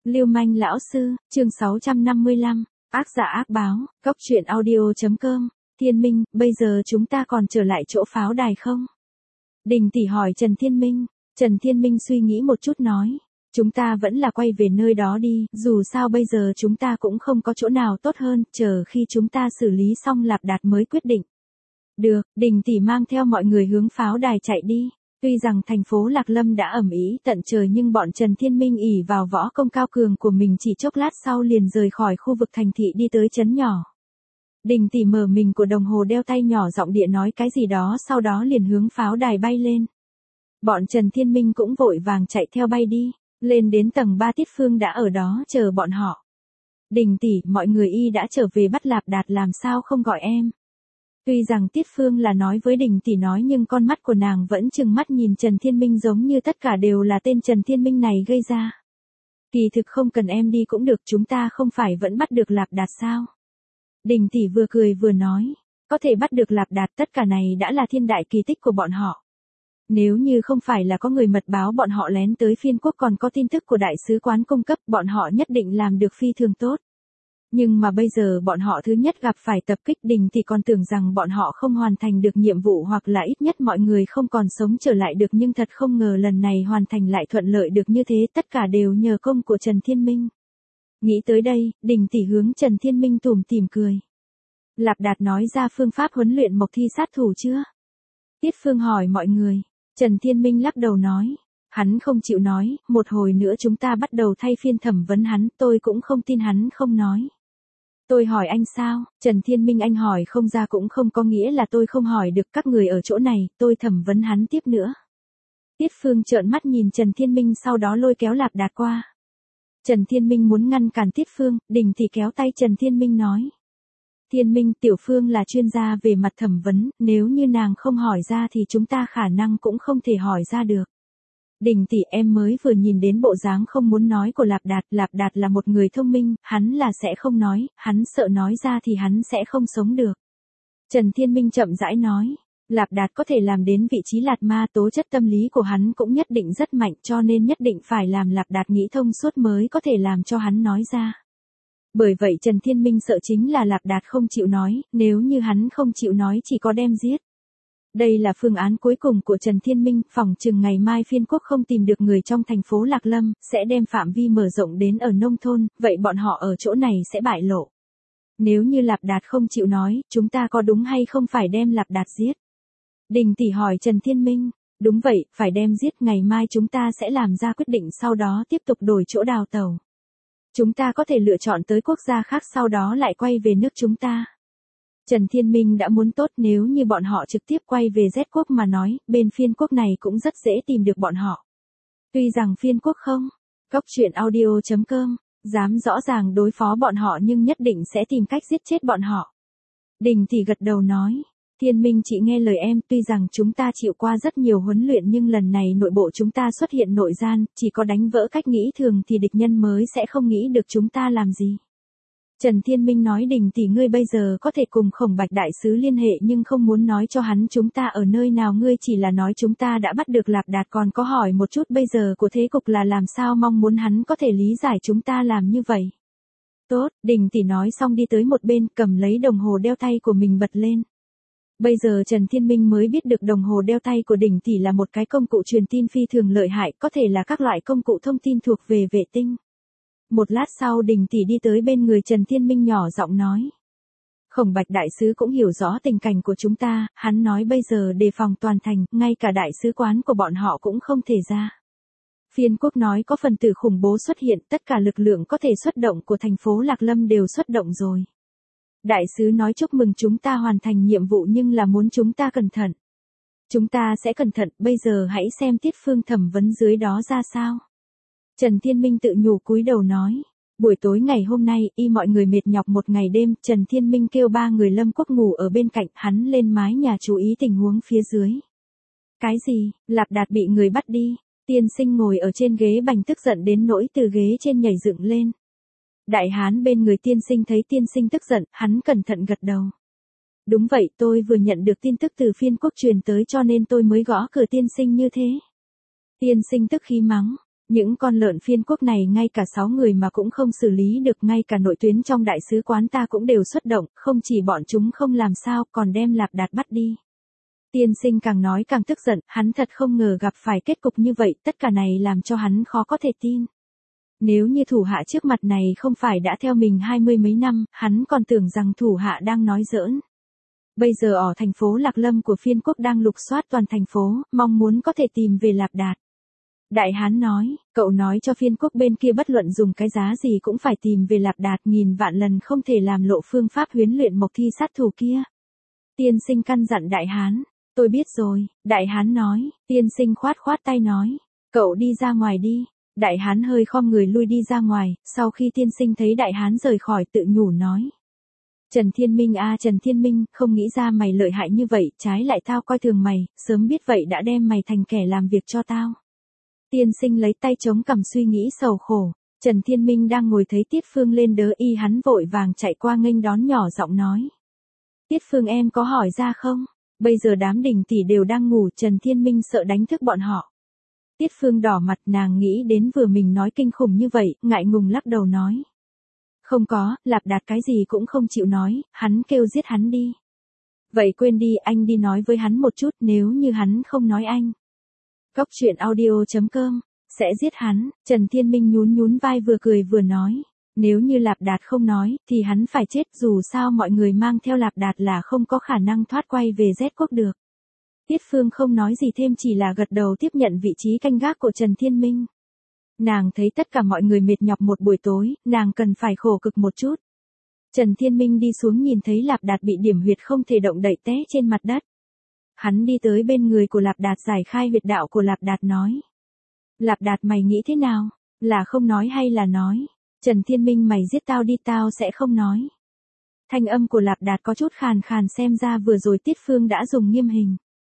Lưu manh lão sư, chương 655, ác giả ác báo, Cóc truyện audio.com, Thiên Minh, bây giờ chúng ta còn trở lại chỗ pháo đài không? Đình tỷ hỏi Trần Thiên Minh. Trần Thiên Minh suy nghĩ một chút nói, chúng ta vẫn là quay về nơi đó đi, dù sao bây giờ chúng ta cũng không có chỗ nào tốt hơn, chờ khi chúng ta xử lý xong Lạp Đạt mới quyết định. Được, Đình tỷ mang theo mọi người hướng pháo đài chạy đi. Tuy rằng thành phố Lạc Lâm đã ầm ĩ tận trời nhưng bọn Trần Thiên Minh ỷ vào võ công cao cường của mình chỉ chốc lát sau liền rời khỏi khu vực thành thị đi tới trấn nhỏ. Đình tỷ mở mình của đồng hồ đeo tay nhỏ giọng địa nói cái gì đó sau đó liền hướng pháo đài bay lên. Bọn Trần Thiên Minh cũng vội vàng chạy theo bay đi, lên đến tầng 3 Tiết Phương đã ở đó chờ bọn họ. Đình tỷ, mọi người y đã trở về bắt Lạp Đạt làm sao không gọi em. Tuy rằng Tiết Phương là nói với Đình tỷ nói nhưng con mắt của nàng vẫn trừng mắt nhìn Trần Thiên Minh giống như tất cả đều là tên Trần Thiên Minh này gây ra. Kỳ thực không cần em đi cũng được, chúng ta không phải vẫn bắt được Lạp Đạt sao? Đình tỷ vừa cười vừa nói, có thể bắt được Lạp Đạt tất cả này đã là thiên đại kỳ tích của bọn họ. Nếu như không phải là có người mật báo bọn họ lén tới phiên quốc còn có tin tức của đại sứ quán cung cấp bọn họ nhất định làm được phi thường tốt. Nhưng mà bây giờ bọn họ thứ nhất gặp phải tập kích. Đình thì còn tưởng rằng bọn họ không hoàn thành được nhiệm vụ hoặc là ít nhất mọi người không còn sống trở lại được nhưng thật không ngờ lần này hoàn thành lại thuận lợi được như thế, tất cả đều nhờ công của Trần Thiên Minh. Nghĩ tới đây, Đình tỷ hướng Trần Thiên Minh tủm tỉm cười. Lạp Đạt nói ra phương pháp huấn luyện mộc thi sát thủ chưa? Tiết Phương hỏi mọi người. Trần Thiên Minh lắc đầu nói. Hắn không chịu nói, một hồi nữa chúng ta bắt đầu thay phiên thẩm vấn hắn, tôi cũng không tin hắn không nói. Tôi hỏi anh sao? Trần Thiên Minh anh hỏi không ra cũng không có nghĩa là tôi không hỏi được các người ở chỗ này, tôi thẩm vấn hắn tiếp nữa. Tiết Phương trợn mắt nhìn Trần Thiên Minh sau đó lôi kéo Lạp Đạt qua. Trần Thiên Minh muốn ngăn cản Tiết Phương, Đình thì kéo tay Trần Thiên Minh nói. Thiên Minh, Tiểu Phương là chuyên gia về mặt thẩm vấn, nếu như nàng không hỏi ra thì chúng ta khả năng cũng không thể hỏi ra được. Đình tỷ, em mới vừa nhìn đến bộ dáng không muốn nói của Lạp Đạt là một người thông minh, hắn là sẽ không nói, hắn sợ nói ra thì hắn sẽ không sống được. Trần Thiên Minh chậm rãi nói, Lạp Đạt có thể làm đến vị trí Lạt Ma, tố chất tâm lý của hắn cũng nhất định rất mạnh cho nên nhất định phải làm Lạp Đạt nghĩ thông suốt mới có thể làm cho hắn nói ra. Bởi vậy Trần Thiên Minh sợ chính là Lạp Đạt không chịu nói, nếu như hắn không chịu nói chỉ có đem giết. Đây là phương án cuối cùng của Trần Thiên Minh, phỏng chừng ngày mai phiên quốc không tìm được người trong thành phố Lạc Lâm, sẽ đem phạm vi mở rộng đến ở nông thôn, vậy bọn họ ở chỗ này sẽ bại lộ. Nếu như Lạp Đạt không chịu nói, chúng ta có đúng hay không phải đem Lạp Đạt giết? Đình tỷ hỏi Trần Thiên Minh, đúng vậy, phải đem giết, ngày mai chúng ta sẽ làm ra quyết định sau đó tiếp tục đổi chỗ đào tàu. Chúng ta có thể lựa chọn tới quốc gia khác sau đó lại quay về nước chúng ta. Trần Thiên Minh đã muốn tốt, nếu như bọn họ trực tiếp quay về Z quốc mà nói, bên phiên quốc này cũng rất dễ tìm được bọn họ. Tuy rằng phiên quốc không, Cóc truyện audio.com, dám rõ ràng đối phó bọn họ nhưng nhất định sẽ tìm cách giết chết bọn họ. Đình thì gật đầu nói, Thiên Minh chị nghe lời em, tuy rằng chúng ta chịu qua rất nhiều huấn luyện nhưng lần này nội bộ chúng ta xuất hiện nội gian, chỉ có đánh vỡ cách nghĩ thường thì địch nhân mới sẽ không nghĩ được chúng ta làm gì. Trần Thiên Minh nói, Đình tỷ, ngươi bây giờ có thể cùng Khổng Bạch đại sứ liên hệ nhưng không muốn nói cho hắn chúng ta ở nơi nào, ngươi chỉ là nói chúng ta đã bắt được Lạp Đạt, còn có hỏi một chút bây giờ của thế cục là làm sao, mong muốn hắn có thể lý giải chúng ta làm như vậy. Tốt, Đình tỷ nói xong đi tới một bên cầm lấy đồng hồ đeo tay của mình bật lên. Bây giờ Trần Thiên Minh mới biết được đồng hồ đeo tay của Đình tỷ là một cái công cụ truyền tin phi thường lợi hại, có thể là các loại công cụ thông tin thuộc về vệ tinh. Một lát sau Đình tỷ đi tới bên người Trần Thiên Minh nhỏ giọng nói. Khổng Bạch đại sứ cũng hiểu rõ tình cảnh của chúng ta, hắn nói bây giờ đề phòng toàn thành, ngay cả đại sứ quán của bọn họ cũng không thể ra. Phiên quốc nói có phần tử khủng bố xuất hiện, tất cả lực lượng có thể xuất động của thành phố Lạc Lâm đều xuất động rồi. Đại sứ nói chúc mừng chúng ta hoàn thành nhiệm vụ nhưng là muốn chúng ta cẩn thận. Chúng ta sẽ cẩn thận, bây giờ hãy xem Tiết Phương thẩm vấn dưới đó ra sao. Trần Thiên Minh tự nhủ cúi đầu nói. Buổi tối ngày hôm nay, y mọi người mệt nhọc một ngày đêm, Trần Thiên Minh kêu 3 người Lâm Quốc ngủ ở bên cạnh, hắn lên mái nhà chú ý tình huống phía dưới. Cái gì, Lạp Đạt bị người bắt đi? Tiên sinh ngồi ở trên ghế bành tức giận đến nỗi từ ghế trên nhảy dựng lên. Đại hán bên người tiên sinh thấy tiên sinh tức giận, hắn cẩn thận gật đầu. Đúng vậy, tôi vừa nhận được tin tức từ phiên quốc truyền tới cho nên tôi mới gõ cửa tiên sinh như thế. Tiên sinh tức khí mắng. Những con lợn phiên quốc này ngay cả 6 người mà cũng không xử lý được, ngay cả nội tuyến trong đại sứ quán ta cũng đều xuất động, không chỉ bọn chúng không làm sao còn đem Lạp Đạt bắt đi. Tiên sinh càng nói càng tức giận, hắn thật không ngờ gặp phải kết cục như vậy, tất cả này làm cho hắn khó có thể tin. Nếu như thủ hạ trước mặt này không phải đã theo mình 20 mấy năm, hắn còn tưởng rằng thủ hạ đang nói giỡn. Bây giờ ở thành phố Lạc Lâm của phiên quốc đang lục soát toàn thành phố, mong muốn có thể tìm về Lạp Đạt. Đại hán nói, cậu nói cho phiên quốc bên kia bất luận dùng cái giá gì cũng phải tìm về Lạp Đạt, nghìn vạn lần không thể làm lộ phương pháp huấn luyện mộc thi sát thủ kia. Tiên sinh căn dặn đại hán, tôi biết rồi, đại hán nói, tiên sinh khoát khoát tay nói, cậu đi ra ngoài đi. Đại hán hơi khom người lui đi ra ngoài, sau khi tiên sinh thấy đại hán rời khỏi tự nhủ nói. Trần Thiên Minh à, Trần Thiên Minh, không nghĩ ra mày lợi hại như vậy, trái lại tao coi thường mày, sớm biết vậy đã đem mày thành kẻ làm việc cho tao. Tiên sinh lấy tay chống cằm suy nghĩ sầu khổ, Trần Thiên Minh đang ngồi thấy Tiết Phương lên đỡ y, hắn vội vàng chạy qua nghênh đón, nhỏ giọng nói. Tiết Phương em có hỏi ra không? Bây giờ đám Đình tỷ đều đang ngủ, Trần Thiên Minh sợ đánh thức bọn họ. Tiết Phương đỏ mặt, nàng nghĩ đến vừa mình nói kinh khủng như vậy, ngại ngùng lắc đầu nói. Không có, Lạp Đạt cái gì cũng không chịu nói, hắn kêu giết hắn đi. Vậy quên đi, anh đi nói với hắn một chút, nếu như hắn không nói anh. Cóc truyện audio.com, sẽ giết hắn. Trần Thiên Minh nhún nhún vai vừa cười vừa nói. Nếu như Lạp Đạt không nói, thì hắn phải chết, dù sao mọi người mang theo Lạp Đạt là không có khả năng thoát quay về Z quốc được. Tiết Phương không nói gì thêm, chỉ là gật đầu tiếp nhận vị trí canh gác của Trần Thiên Minh. Nàng thấy tất cả mọi người mệt nhọc một buổi tối, nàng cần phải khổ cực một chút. Trần Thiên Minh đi xuống nhìn thấy Lạp Đạt bị điểm huyệt không thể động đậy té trên mặt đất. Hắn đi tới bên người của Lạp Đạt giải khai huyệt đạo của Lạp Đạt nói. Lạp Đạt mày nghĩ thế nào? Là không nói hay là nói? Trần Thiên Minh mày giết tao đi, tao sẽ không nói. Thanh âm của Lạp Đạt có chút khàn khàn, xem ra vừa rồi Tiết Phương đã dùng nghiêm hình.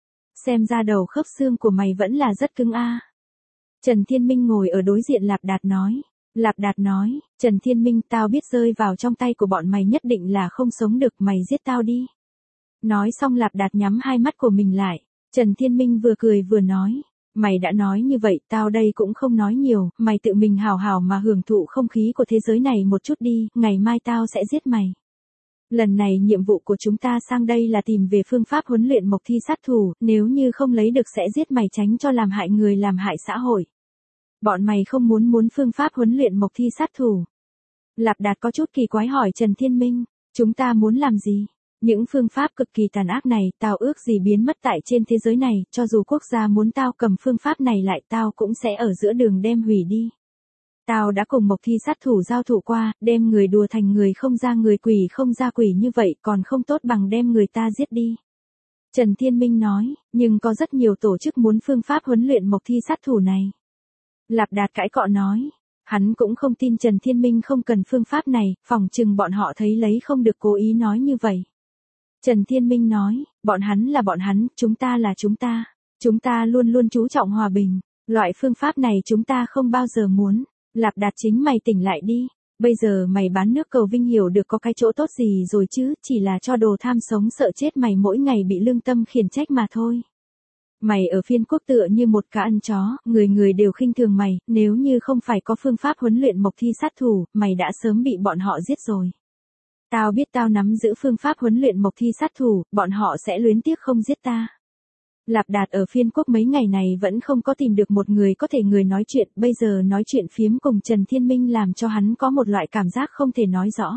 Xem ra đầu khớp xương của mày vẫn là rất cứng a. Trần Thiên Minh ngồi ở đối diện Lạp Đạt nói. Lạp Đạt nói, Trần Thiên Minh, tao biết rơi vào trong tay của bọn mày nhất định là không sống được, mày giết tao đi. Nói xong Lạp Đạt nhắm hai mắt của mình lại. Trần Thiên Minh vừa cười vừa nói. Mày đã nói như vậy, tao đây cũng không nói nhiều, mày tự mình hào hào mà hưởng thụ không khí của thế giới này một chút đi, ngày mai tao sẽ giết mày. Lần này nhiệm vụ của chúng ta sang đây là tìm về phương pháp huấn luyện mộc thi sát thủ, nếu như không lấy được sẽ giết mày, tránh cho làm hại người làm hại xã hội. Bọn mày không muốn phương pháp huấn luyện mộc thi sát thủ. Lạp Đạt có chút kỳ quái hỏi Trần Thiên Minh, chúng ta muốn làm gì? Những phương pháp cực kỳ tàn ác này, tao ước gì biến mất tại trên thế giới này, cho dù quốc gia muốn tao cầm phương pháp này lại, tao cũng sẽ ở giữa đường đem hủy đi. Tao đã cùng mộc thi sát thủ giao thủ qua, đem người đùa thành người không ra người, quỷ không ra quỷ như vậy còn không tốt bằng đem người ta giết đi. Trần Thiên Minh nói, nhưng có rất nhiều tổ chức muốn phương pháp huấn luyện mộc thi sát thủ này. Lạp Đạt cãi cọ nói, hắn cũng không tin Trần Thiên Minh không cần phương pháp này, phỏng chừng bọn họ thấy lấy không được cố ý nói như vậy. Trần Thiên Minh nói, bọn hắn là bọn hắn, chúng ta là chúng ta luôn luôn chú trọng hòa bình, loại phương pháp này chúng ta không bao giờ muốn. Lạp Đạt, chính mày tỉnh lại đi, bây giờ mày bán nước cầu vinh hiểu được có cái chỗ tốt gì rồi chứ, chỉ là cho đồ tham sống sợ chết mày mỗi ngày bị lương tâm khiển trách mà thôi. Mày ở phiên quốc tựa như một cá ăn chó, người người đều khinh thường mày, nếu như không phải có phương pháp huấn luyện mộc thi sát thủ, mày đã sớm bị bọn họ giết rồi. Tao biết tao nắm giữ phương pháp huấn luyện mộc thi sát thủ, bọn họ sẽ luyến tiếc không giết ta. Lạp Đạt ở phiên quốc mấy ngày này vẫn không có tìm được một người có thể người nói chuyện, bây giờ nói chuyện phiếm cùng Trần Thiên Minh làm cho hắn có một loại cảm giác không thể nói rõ.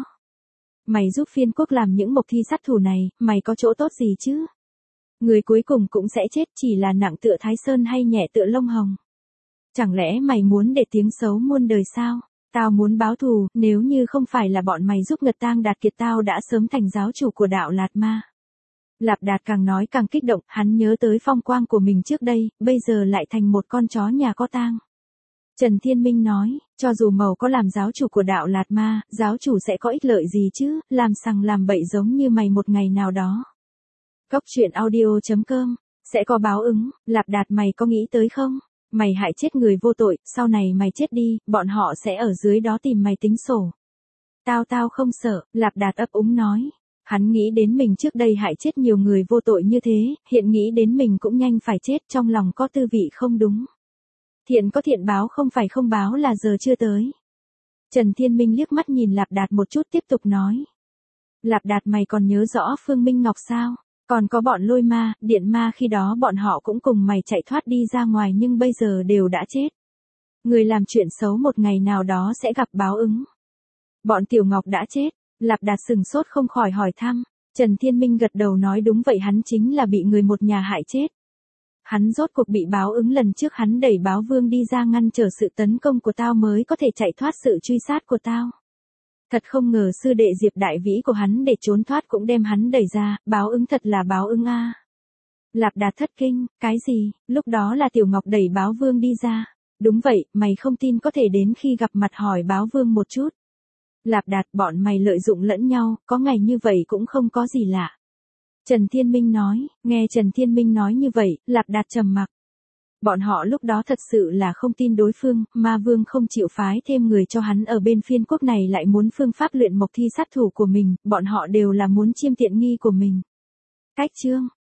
Mày giúp phiên quốc làm những mộc thi sát thủ này, mày có chỗ tốt gì chứ? Người cuối cùng cũng sẽ chết, chỉ là nặng tựa Thái Sơn hay nhẹ tựa lông hồng. Chẳng lẽ mày muốn để tiếng xấu muôn đời sao? Tao muốn báo thù, nếu như không phải là bọn mày giúp Ngật Tang Đạt Kiệt tao đã sớm thành giáo chủ của đạo Lạt Ma. Lạp Đạt càng nói càng kích động, hắn nhớ tới phong quang của mình trước đây, bây giờ lại thành một con chó nhà có tang. Trần Thiên Minh nói, cho dù Mầu có làm giáo chủ của đạo Lạt Ma, giáo chủ sẽ có ích lợi gì chứ, làm sằng làm bậy giống như mày một ngày nào đó. Cóc truyện audio.com, sẽ có báo ứng, Lạp Đạt mày có nghĩ tới không? Mày hại chết người vô tội, sau này mày chết đi, bọn họ sẽ ở dưới đó tìm mày tính sổ. Tao không sợ, Lạp Đạt ấp úng nói. Hắn nghĩ đến mình trước đây hại chết nhiều người vô tội như thế, hiện nghĩ đến mình cũng nhanh phải chết, trong lòng có tư vị không đúng. Thiện có thiện báo, không phải không báo là giờ chưa tới. Trần Thiên Minh liếc mắt nhìn Lạp Đạt một chút tiếp tục nói. Lạp Đạt, mày còn nhớ rõ Phương Minh Ngọc sao? Còn có bọn lôi ma, điện ma, khi đó bọn họ cũng cùng mày chạy thoát đi ra ngoài nhưng bây giờ đều đã chết. Người làm chuyện xấu một ngày nào đó sẽ gặp báo ứng. Bọn Tiểu Ngọc đã chết. Lạp Đạt sừng sốt không khỏi hỏi thăm. Trần Thiên Minh gật đầu nói đúng vậy, hắn chính là bị người một nhà hại chết. Hắn rốt cuộc bị báo ứng, lần trước hắn đẩy báo vương đi ra ngăn trở sự tấn công của tao mới có thể chạy thoát sự truy sát của tao. Thật không ngờ sư đệ Diệp Đại Vĩ của hắn để trốn thoát cũng đem hắn đẩy ra, báo ứng thật là báo ứng a. Lạp Đạt thất kinh, cái gì, lúc đó là Tiểu Ngọc đẩy báo vương đi ra. Đúng vậy, mày không tin có thể đến khi gặp mặt hỏi báo vương một chút. Lạp Đạt, bọn mày lợi dụng lẫn nhau, có ngày như vậy cũng không có gì lạ. Trần Thiên Minh nói, nghe Trần Thiên Minh nói như vậy, Lạp Đạt trầm mặc. Bọn họ lúc đó thật sự là không tin đối phương, ma vương không chịu phái thêm người cho hắn ở bên phiên quốc này lại muốn phương pháp luyện mộc thi sát thủ của mình, bọn họ đều là muốn chiêm tiện nghi của mình. Cách chương